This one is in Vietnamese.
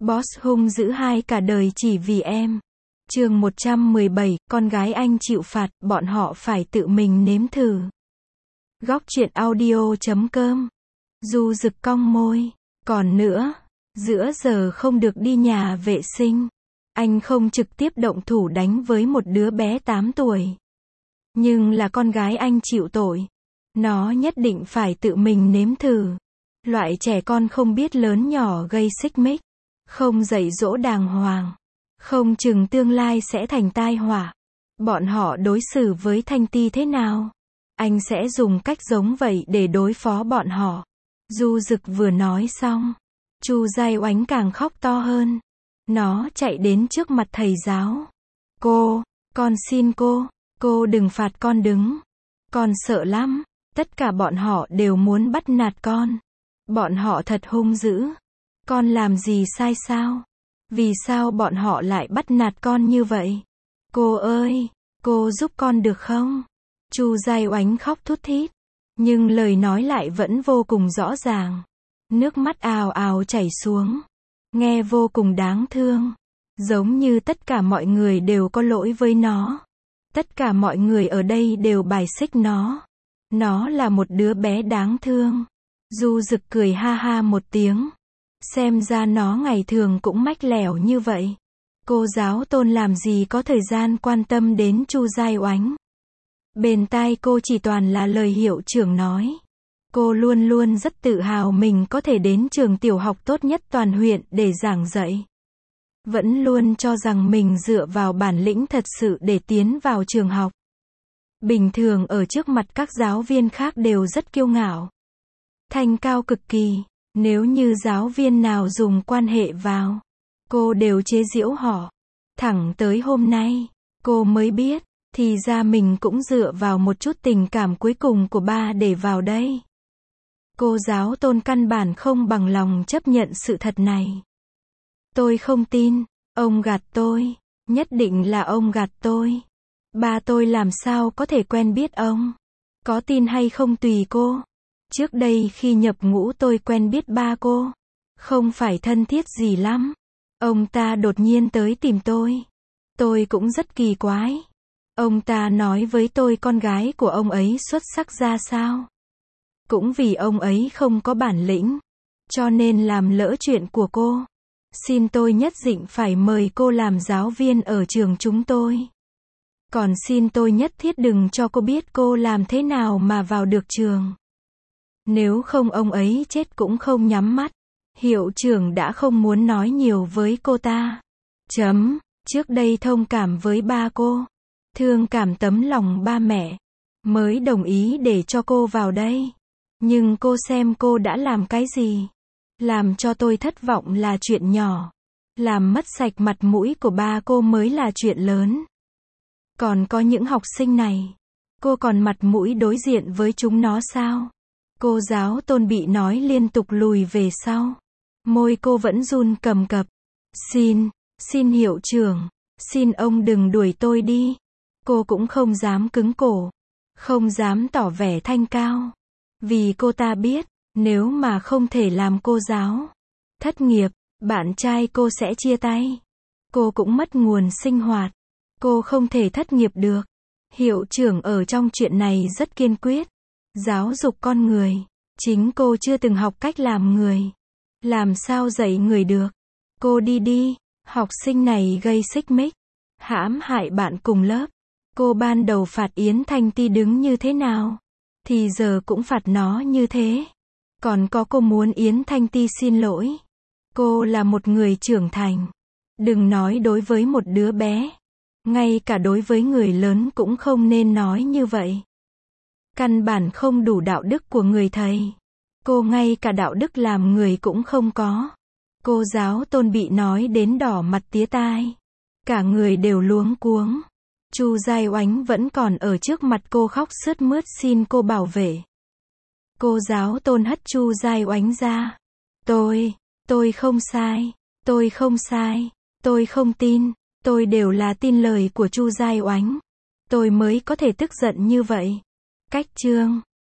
Boss hung dữ hai cả đời chỉ vì em. Chương 117, con gái anh chịu phạt, bọn họ phải tự mình nếm thử. Góc truyện audio.com. Du Dực cong môi. Còn nữa, giữa giờ không được đi nhà vệ sinh. Anh không trực tiếp động thủ đánh với một đứa bé 8 tuổi. Nhưng là con gái anh chịu tội. Nó nhất định phải tự mình nếm thử. Loại trẻ con không biết lớn nhỏ gây xích mích. Không dạy dỗ đàng hoàng. Không chừng tương lai sẽ thành tai họa. Bọn họ đối xử với Thanh Ti thế nào? Anh sẽ dùng cách giống vậy để đối phó bọn họ. Du Dực vừa nói xong, Chu Giai Oánh càng khóc to hơn. Nó chạy đến trước mặt thầy giáo. Con xin cô đừng phạt con đứng. Con sợ lắm. Tất cả bọn họ đều muốn bắt nạt con. Bọn họ thật hung dữ. Con làm gì sai sao? Vì sao bọn họ lại bắt nạt con như vậy? Cô ơi, cô giúp con được không? Chu Giai Oánh khóc thút thít. Nhưng lời nói lại vẫn vô cùng rõ ràng. Nước mắt ào ào chảy xuống. Nghe vô cùng đáng thương. Giống như tất cả mọi người đều có lỗi với nó. Tất cả mọi người ở đây đều bài xích nó. Nó là một đứa bé đáng thương. Du Dực cười ha ha một tiếng. Xem ra nó ngày thường cũng mách lẻo như vậy. Cô giáo Tôn làm gì có thời gian quan tâm đến Chu Giai Oánh. Bên tai cô chỉ toàn là lời hiệu trưởng nói. Cô luôn luôn rất tự hào mình có thể đến trường tiểu học tốt nhất toàn huyện để giảng dạy. Vẫn luôn cho rằng mình dựa vào bản lĩnh thật sự để tiến vào trường học. Bình thường ở trước mặt các giáo viên khác đều rất kiêu ngạo. Thanh cao cực kỳ. Nếu như giáo viên nào dùng quan hệ vào, cô đều chế giễu họ. Thẳng tới hôm nay, cô mới biết, thì ra mình cũng dựa vào một chút tình cảm cuối cùng của ba để vào đây. Cô giáo Tôn căn bản không bằng lòng chấp nhận sự thật này. Tôi không tin, ông gạt tôi, nhất định là ông gạt tôi. Ba tôi làm sao có thể quen biết ông? Có tin hay không tùy cô. Trước đây khi nhập ngũ tôi quen biết ba cô. Không phải thân thiết gì lắm. Ông ta đột nhiên tới tìm tôi. Tôi cũng rất kỳ quái. Ông ta nói với tôi con gái của ông ấy xuất sắc ra sao. Cũng vì ông ấy không có bản lĩnh. Cho nên làm lỡ chuyện của cô. Xin tôi nhất định phải mời cô làm giáo viên ở trường chúng tôi. Còn xin tôi nhất thiết đừng cho cô biết cô làm thế nào mà vào được trường. Nếu không ông ấy chết cũng không nhắm mắt. Hiệu trưởng đã không muốn nói nhiều với cô ta. Trước đây thông cảm với ba cô. Thương cảm tấm lòng ba mẹ. Mới đồng ý để cho cô vào đây. Nhưng cô xem cô đã làm cái gì. Làm cho tôi thất vọng là chuyện nhỏ. Làm mất sạch mặt mũi của ba cô mới là chuyện lớn. Còn có những học sinh này. Cô còn mặt mũi đối diện với chúng nó sao? Cô giáo Tôn bị nói liên tục lùi về sau. Môi cô vẫn run cầm cập. Xin hiệu trưởng. Xin ông đừng đuổi tôi đi. Cô cũng không dám cứng cổ. Không dám tỏ vẻ thanh cao. Vì cô ta biết, nếu mà không thể làm cô giáo, thất nghiệp, bạn trai cô sẽ chia tay. Cô cũng mất nguồn sinh hoạt. Cô không thể thất nghiệp được. Hiệu trưởng ở trong chuyện này rất kiên quyết. Giáo dục con người. Chính cô chưa từng học cách làm người. Làm sao dạy người được. Cô đi. Học sinh này gây xích mích. Hãm hại bạn cùng lớp. Cô ban đầu phạt Yến Thanh Ti đứng như thế nào? Thì giờ cũng phạt nó như thế. Còn có cô muốn Yến Thanh Ti xin lỗi. Cô là một người trưởng thành. Đừng nói đối với một đứa bé. Ngay cả đối với người lớn cũng không nên nói như vậy. Căn bản không đủ đạo đức của người thầy. Cô ngay cả đạo đức làm người cũng không có. Cô giáo Tôn bị nói đến đỏ mặt tía tai. Cả người đều luống cuống. Chu Giai Oánh vẫn còn ở trước mặt cô khóc sướt mướt xin cô bảo vệ. Cô giáo Tôn hất Chu Giai Oánh ra. Tôi không sai. Tôi không sai. Tôi không tin. Tôi đều là tin lời của Chu Giai Oánh. Tôi mới có thể tức giận như vậy. Cách chương